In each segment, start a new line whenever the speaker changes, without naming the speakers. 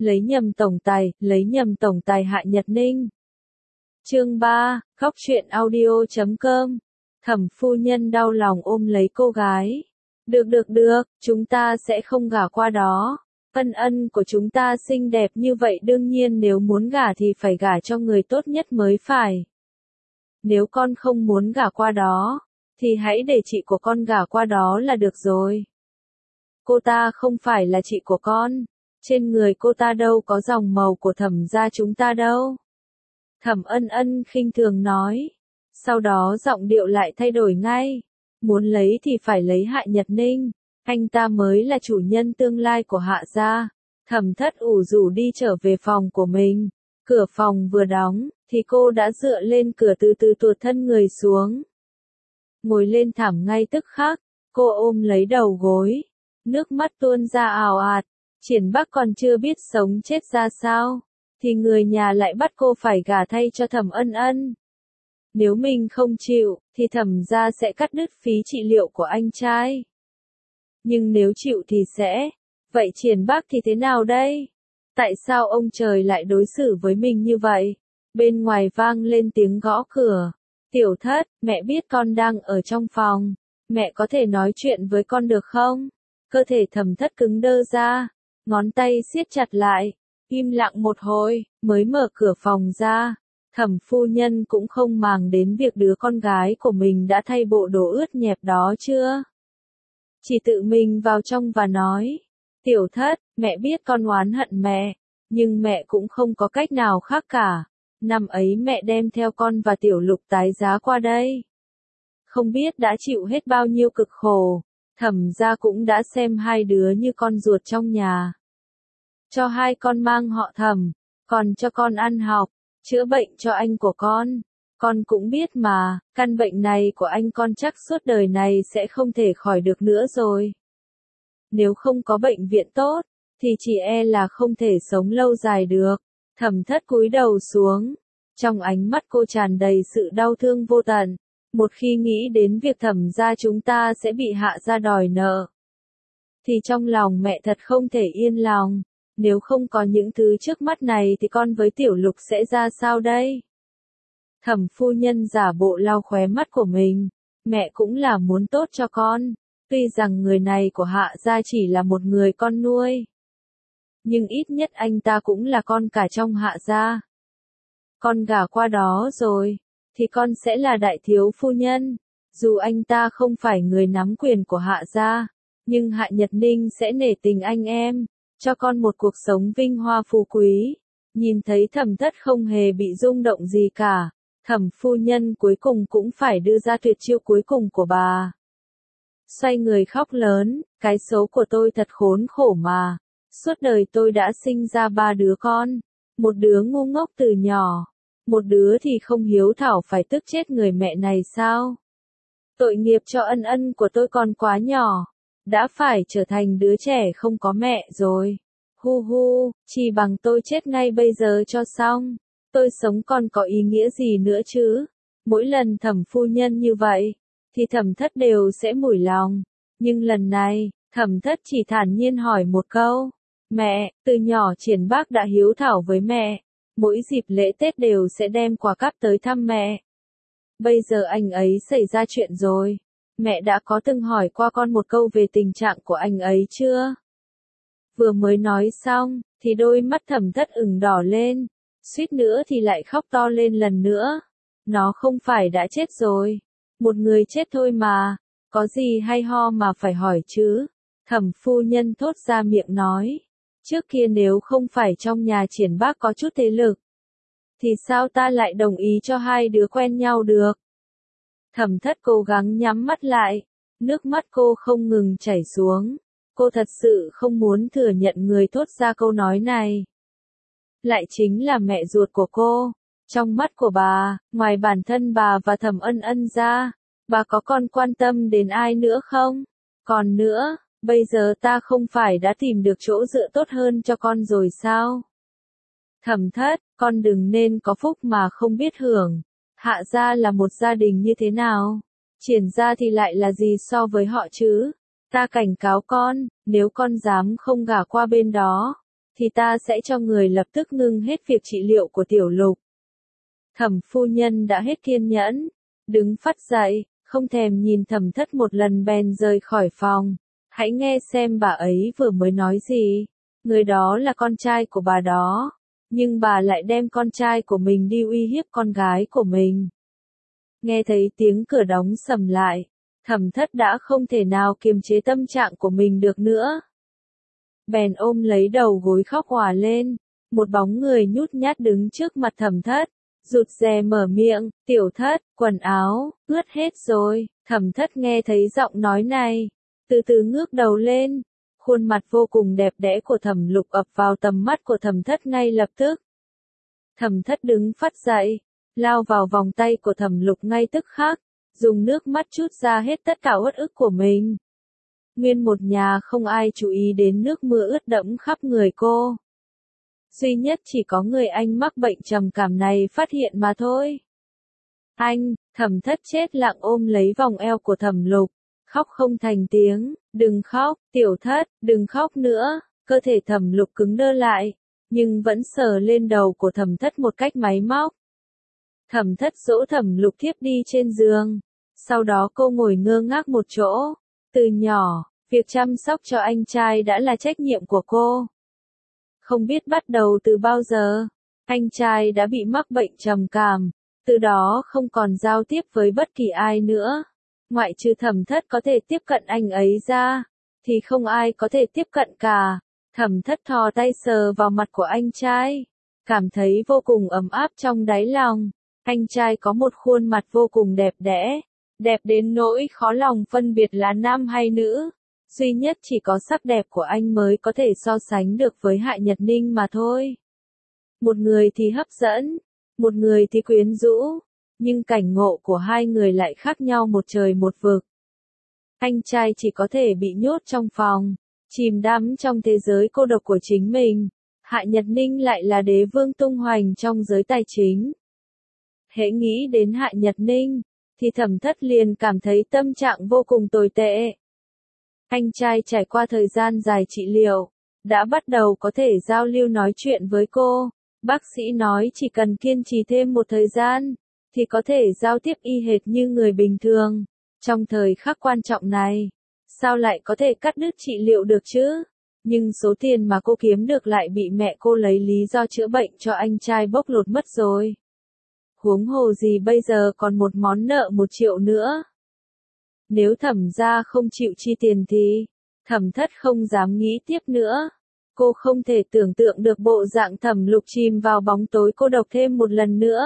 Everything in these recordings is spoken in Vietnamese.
lấy nhầm tổng tài Hạ Nhật Ninh. Chương 3, Góc truyện audio.com. Thẩm phu nhân đau lòng ôm lấy cô gái. Được, chúng ta sẽ không gả qua đó. Ân của chúng ta xinh đẹp như vậy, đương nhiên nếu muốn gả thì phải gả cho người tốt nhất mới phải. Nếu con không muốn gả qua đó, thì hãy để chị của con gả qua đó là được rồi. Cô ta không phải là chị của con. Trên người cô ta đâu có dòng màu của Thẩm gia chúng ta đâu. Thẩm Ân khinh thường nói. Sau đó giọng điệu lại thay đổi ngay. Muốn lấy thì phải lấy Hạ Nhật Ninh. Anh ta mới là chủ nhân tương lai của Hạ gia. Thẩm Thất ủ rũ đi trở về phòng của mình. Cửa phòng vừa đóng, thì cô đã dựa lên cửa từ từ tuột thân người xuống. Ngồi lên thảm ngay tức khắc, cô ôm lấy đầu gối. Nước mắt tuôn ra ào ạt. Triển Bắc còn chưa biết sống chết ra sao, thì người nhà lại bắt cô phải gả thay cho Thẩm Ân. Nếu mình không chịu, thì Thẩm gia sẽ cắt đứt phí trị liệu của anh trai. Nhưng nếu chịu thì sẽ. Vậy Triển Bắc thì thế nào đây? Tại sao ông trời lại đối xử với mình như vậy? Bên ngoài vang lên tiếng gõ cửa. Tiểu Thất, mẹ biết con đang ở trong phòng. Mẹ có thể nói chuyện với con được không? Cơ thể Thẩm Thất cứng đơ ra. Ngón tay siết chặt lại. Im lặng một hồi, mới mở cửa phòng ra. Thẩm phu nhân cũng không màng đến việc đứa con gái của mình đã thay bộ đồ ướt nhẹp đó chưa. Chỉ tự mình vào trong và nói. Tiểu Thất, mẹ biết con oán hận mẹ, nhưng mẹ cũng không có cách nào khác cả. Năm ấy mẹ đem theo con và Tiểu Lục tái giá qua đây. Không biết đã chịu hết bao nhiêu cực khổ. Thẩm gia cũng đã xem hai đứa như con ruột trong nhà. Cho hai con mang họ Thẩm, còn cho con ăn học, chữa bệnh cho anh của con. Con cũng biết mà, căn bệnh này của anh con chắc suốt đời này sẽ không thể khỏi được nữa rồi. Nếu không có bệnh viện tốt, thì chỉ e là không thể sống lâu dài được. Thẩm Thất cúi đầu xuống, trong ánh mắt cô tràn đầy sự đau thương vô tận. Một khi nghĩ đến việc Thẩm gia chúng ta sẽ bị Hạ gia đòi nợ, thì trong lòng mẹ thật không thể yên lòng. Nếu không có những thứ trước mắt này thì con với Tiểu Lục sẽ ra sao đây? Thẩm phu nhân giả bộ lau khóe mắt của mình. Mẹ cũng là muốn tốt cho con. Tuy rằng người này của Hạ gia chỉ là một người con nuôi, nhưng ít nhất anh ta cũng là con cả trong Hạ gia. Con gả qua đó rồi, thì con sẽ là đại thiếu phu nhân. Dù anh ta không phải người nắm quyền của Hạ gia, nhưng Hạ Nhật Ninh sẽ nể tình anh em, cho con một cuộc sống vinh hoa phú quý. Nhìn thấy Thẩm Thất không hề bị rung động gì cả, Thẩm phu nhân cuối cùng cũng phải đưa ra tuyệt chiêu cuối cùng của bà. Xoay người khóc lớn, cái số của tôi thật khốn khổ mà. Suốt đời tôi đã sinh ra 3 đứa con. Một đứa ngu ngốc từ nhỏ, một đứa thì không hiếu thảo phải tức chết người mẹ này sao? Tội nghiệp cho Ân của tôi còn quá nhỏ, đã phải trở thành đứa trẻ không có mẹ rồi. Hu, chỉ bằng tôi chết ngay bây giờ cho xong. Tôi sống còn có ý nghĩa gì nữa chứ? Mỗi lần Thẩm phu nhân như vậy, thì Thẩm Thất đều sẽ mủi lòng. Nhưng lần này, Thẩm Thất chỉ thản nhiên hỏi một câu. Mẹ, từ nhỏ Triển Bắc đã hiếu thảo với mẹ. Mỗi dịp lễ Tết đều sẽ đem quà cáp tới thăm mẹ. Bây giờ anh ấy xảy ra chuyện rồi. Mẹ đã có từng hỏi qua con một câu về tình trạng của anh ấy chưa? Vừa mới nói xong, thì đôi mắt Thẩm Thất ửng đỏ lên. Suýt nữa thì lại khóc to lên lần nữa. Nó không phải đã chết rồi. Một người chết thôi mà. Có gì hay ho mà phải hỏi chứ? Thẩm phu nhân thốt ra miệng nói. Trước kia nếu không phải trong nhà Triển Bắc có chút thế lực, thì sao ta lại đồng ý cho hai đứa quen nhau được? Thẩm Thất cố gắng nhắm mắt lại. Nước mắt cô không ngừng chảy xuống. Cô thật sự không muốn thừa nhận người thốt ra câu nói này lại chính là mẹ ruột của cô. Trong mắt của bà, ngoài bản thân bà và Thẩm Ân ra, bà có còn quan tâm đến ai nữa không? Còn nữa, bây giờ ta không phải đã tìm được chỗ dựa tốt hơn cho con rồi sao? Thẩm Thất, con đừng nên có phúc mà không biết hưởng. Hạ gia là một gia đình như thế nào? Triển gia thì lại là gì so với họ chứ? Ta cảnh cáo con, nếu con dám không gả qua bên đó, thì ta sẽ cho người lập tức ngưng hết việc trị liệu của Tiểu Lục. Thẩm phu nhân đã hết kiên nhẫn, đứng phắt dậy, không thèm nhìn Thẩm Thất một lần bèn rời khỏi phòng. Hãy nghe xem bà ấy vừa mới nói gì. Người đó là con trai của bà đó, nhưng bà lại đem con trai của mình đi uy hiếp con gái của mình. Nghe thấy tiếng cửa đóng sầm lại, Thẩm Thất đã không thể nào kiềm chế tâm trạng của mình được nữa. Bèn ôm lấy đầu gối khóc òa lên, một bóng người nhút nhát đứng trước mặt Thẩm Thất, rụt rè mở miệng, Tiểu Thất, quần áo, ướt hết rồi. Thẩm Thất nghe thấy giọng nói này, từ từ ngước đầu lên, khuôn mặt vô cùng đẹp đẽ của Thẩm Lục ập vào tầm mắt của Thẩm Thất ngay lập tức. Thẩm Thất đứng phắt dậy, lao vào vòng tay của Thẩm Lục ngay tức khắc, dùng nước mắt trút ra hết tất cả uất ức của mình. Nguyên một nhà không ai chú ý đến nước mưa ướt đẫm khắp người cô. Duy nhất chỉ có người anh mắc bệnh trầm cảm này phát hiện mà thôi. Anh, Thẩm Thất chết lặng ôm lấy vòng eo của Thẩm Lục, khóc không thành tiếng, đừng khóc, Tiểu Thất, đừng khóc nữa. Cơ thể Thẩm Lục cứng đơ lại, nhưng vẫn sờ lên đầu của Thẩm Thất một cách máy móc. Thẩm Thất dỗ Thẩm Lục thiếp đi trên giường, sau đó cô ngồi ngơ ngác một chỗ. Từ nhỏ, việc chăm sóc cho anh trai đã là trách nhiệm của cô. Không biết bắt đầu từ bao giờ, anh trai đã bị mắc bệnh trầm cảm, từ đó không còn giao tiếp với bất kỳ ai nữa. Ngoại trừ Thẩm Thất có thể tiếp cận anh ấy ra, thì không ai có thể tiếp cận cả. Thẩm Thất thò tay sờ vào mặt của anh trai, cảm thấy vô cùng ấm áp trong đáy lòng. Anh trai có một khuôn mặt vô cùng đẹp đẽ, đẹp đến nỗi khó lòng phân biệt là nam hay nữ. Duy nhất chỉ có sắc đẹp của anh mới có thể so sánh được với Hạ Nhật Ninh mà thôi. Một người thì hấp dẫn, một người thì quyến rũ, nhưng cảnh ngộ của hai người lại khác nhau một trời một vực. Anh trai chỉ có thể bị nhốt trong phòng, chìm đắm trong thế giới cô độc của chính mình. Hạ Nhật Ninh lại là đế vương tung hoành trong giới tài chính. Hễ nghĩ đến Hạ Nhật Ninh, thì Thẩm Thất liền cảm thấy tâm trạng vô cùng tồi tệ. Anh trai trải qua thời gian dài trị liệu, đã bắt đầu có thể giao lưu nói chuyện với cô. Bác sĩ nói chỉ cần kiên trì thêm một thời gian, thì có thể giao tiếp y hệt như người bình thường. Trong thời khắc quan trọng này, sao lại có thể cắt đứt trị liệu được chứ? Nhưng số tiền mà cô kiếm được lại bị mẹ cô lấy lý do chữa bệnh cho anh trai bóc lột mất rồi. Huống hồ gì bây giờ còn một món nợ 1 triệu nữa. Nếu Thẩm gia không chịu chi tiền thì, Thẩm Thất không dám nghĩ tiếp nữa. Cô không thể tưởng tượng được bộ dạng Thẩm Lục chìm vào bóng tối cô độc thêm một lần nữa.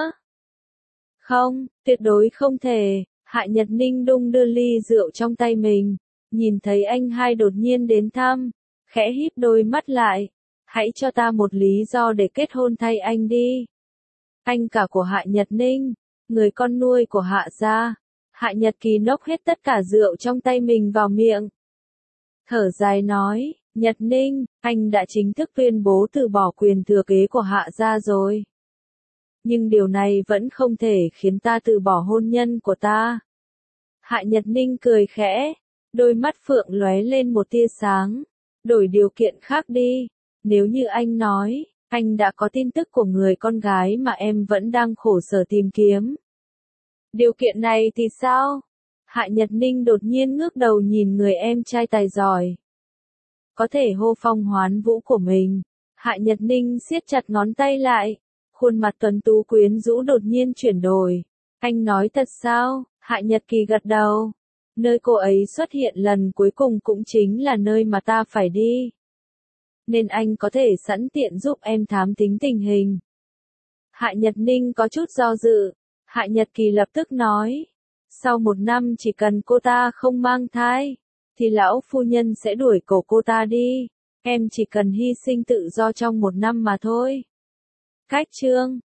Không, tuyệt đối không thể. Hạ Nhật Ninh đung đưa ly rượu trong tay mình, nhìn thấy anh hai đột nhiên đến thăm, khẽ híp đôi mắt lại. Hãy cho ta một lý do để kết hôn thay anh đi. Anh cả của Hạ Nhật Ninh, người con nuôi của Hạ gia. Hạ Nhật Kỳ nốc hết tất cả rượu trong tay mình vào miệng. Thở dài nói, Nhật Ninh, anh đã chính thức tuyên bố từ bỏ quyền thừa kế của Hạ gia rồi. Nhưng điều này vẫn không thể khiến ta từ bỏ hôn nhân của ta. Hạ Nhật Ninh cười khẽ, đôi mắt phượng lóe lên một tia sáng. Đổi điều kiện khác đi, nếu như anh nói, anh đã có tin tức của người con gái mà em vẫn đang khổ sở tìm kiếm. Điều kiện này thì sao? Hạ Nhật Ninh đột nhiên ngước đầu nhìn người em trai tài giỏi. Có thể hô phong hoán vũ của mình. Hạ Nhật Ninh siết chặt ngón tay lại. Khuôn mặt tuấn tú quyến rũ đột nhiên chuyển đổi. Anh nói thật sao? Hạ Nhật Kỳ gật đầu. Nơi cô ấy xuất hiện lần cuối cùng cũng chính là nơi mà ta phải đi. Nên anh có thể sẵn tiện giúp em thám thính tình hình. Hạ Nhật Ninh có chút do dự. Hạ Nhật Kỳ lập tức nói. Sau 1 năm chỉ cần cô ta không mang thai, thì lão phu nhân sẽ đuổi cổ cô ta đi. Em chỉ cần hy sinh tự do trong 1 năm mà thôi. Cách chương